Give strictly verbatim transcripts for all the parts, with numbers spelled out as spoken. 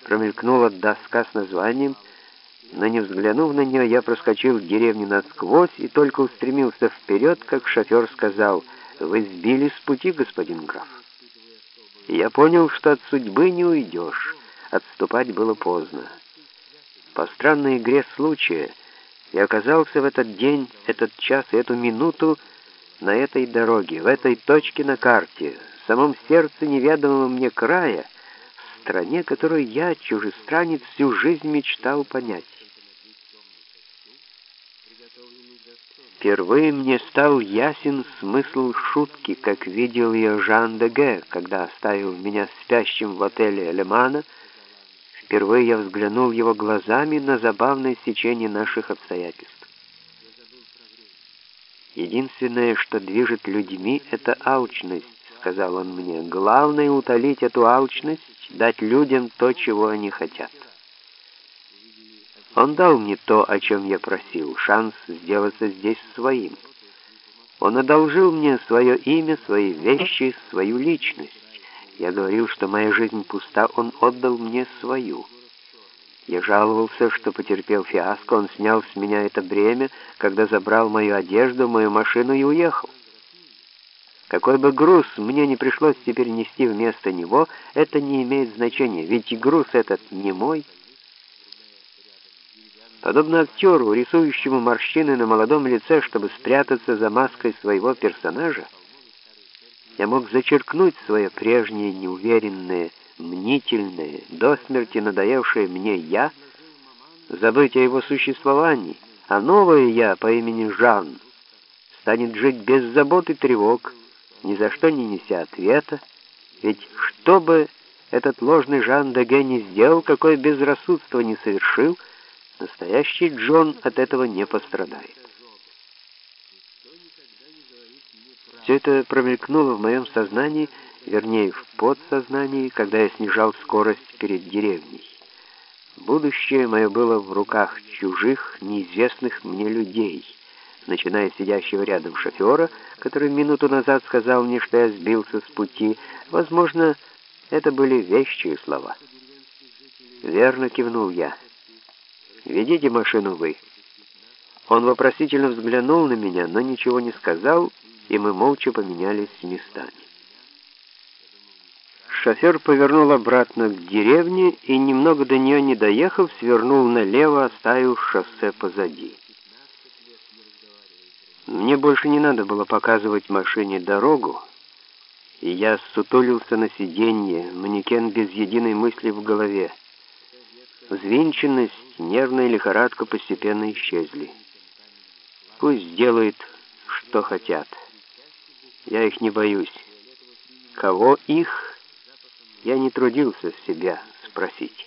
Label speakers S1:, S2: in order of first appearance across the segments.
S1: Промелькнула доска с названием, но не взглянув на нее, я проскочил деревню насквозь и только устремился вперед, как шофер сказал: «Вы сбили с пути, господин граф». И я понял, что от судьбы не уйдешь. Отступать было поздно. По странной игре случая я оказался в этот день, этот час и эту минуту на этой дороге, в этой точке на карте, в самом сердце неведомого мне края, в стране, которую я, чужестранец, всю жизнь мечтал понять. Впервые мне стал ясен смысл шутки, как видел ее Жан де Ге, когда оставил меня спящим в отеле Лемана. Впервые я взглянул его глазами на забавное сечение наших обстоятельств. «Единственное, что движет людьми, это алчность», — сказал он мне. «Главное — утолить эту алчность, дать людям то, чего они хотят». Он дал мне то, о чем я просил, шанс сделаться здесь своим. Он одолжил мне свое имя, свои вещи, свою личность. Я говорил, что моя жизнь пуста, он отдал мне свою. Я жаловался, что потерпел фиаско, он снял с меня это бремя, когда забрал мою одежду, мою машину и уехал. Какой бы груз мне не пришлось теперь нести вместо него, это не имеет значения, ведь и груз этот не мой. Подобно актеру, рисующему морщины на молодом лице, чтобы спрятаться за маской своего персонажа, я мог зачеркнуть свое прежнее неуверенное, мнительное, до смерти надоевшее мне «я», забыть о его существовании, а новое «я» по имени Жан станет жить без забот и тревог, ни за что не неся ответа, ведь что бы этот ложный Жан де Ге не сделал, какое безрассудство не совершил, настоящий Джон от этого не пострадает. Все это промелькнуло в моем сознании, вернее, в подсознании, когда я снижал скорость перед деревней. Будущее мое было в руках чужих, неизвестных мне людей, начиная с сидящего рядом шофера, который минуту назад сказал мне, что я сбился с пути. Возможно, это были вещие слова. «Верно», — кивнул я. «Ведите машину вы». Он вопросительно взглянул на меня, но ничего не сказал, и мы молча поменялись местами. Шофер повернул обратно к деревне и, немного до нее не доехав, свернул налево, оставив шоссе позади. Мне больше не надо было показывать машине дорогу, и я сутулился на сиденье, манекен без единой мысли в голове. Взвинченность, нервная лихорадка постепенно исчезли. Пусть делают, что хотят. Я их не боюсь. Кого их, я не трудился себя спросить.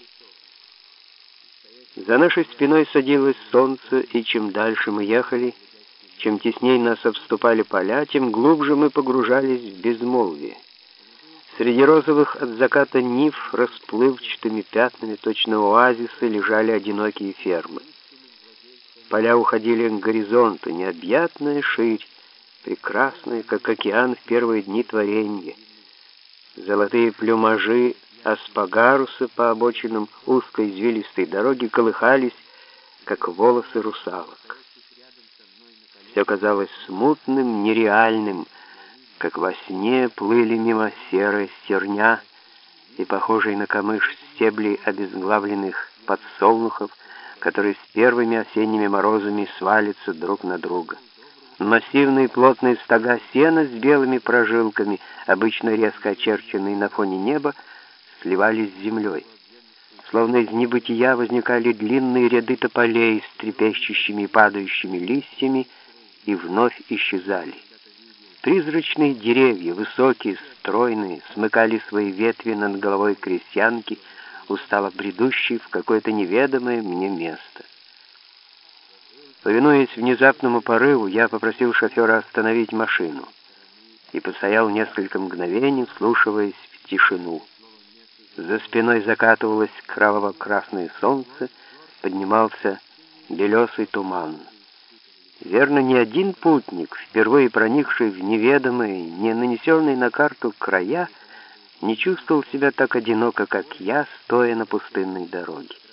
S1: За нашей спиной садилось солнце, и чем дальше мы ехали, чем теснее нас обступали поля, тем глубже мы погружались в безмолвие. Среди розовых от заката нив расплывчатыми пятнами, точно оазисы, лежали одинокие фермы. Поля уходили к горизонту, необъятная ширь, прекрасная, как океан в первые дни творения. Золотые плюмажи аспагаруса по обочинам узкой извилистой дороги колыхались, как волосы русалок. Все казалось смутным, нереальным, как во сне плыли мимо серые стерня и похожие на камыш стебли обезглавленных подсолнухов, которые с первыми осенними морозами свалятся друг на друга. Массивные плотные стога сена с белыми прожилками, обычно резко очерченные на фоне неба, сливались с землей. Словно из небытия возникали длинные ряды тополей с трепещущими и падающими листьями и вновь исчезали. Призрачные деревья, высокие, стройные, смыкали свои ветви над головой крестьянки, устало бредущей в какое-то неведомое мне место. Повинуясь внезапному порыву, я попросил шофера остановить машину и постоял несколько мгновений, вслушиваясь в тишину. За спиной закатывалось кроваво-красное солнце, поднимался белесый туман. Верно, ни один путник, впервые проникший в неведомые, не нанесенные на карту края, не чувствовал себя так одиноко, как я, стоя на пустынной дороге.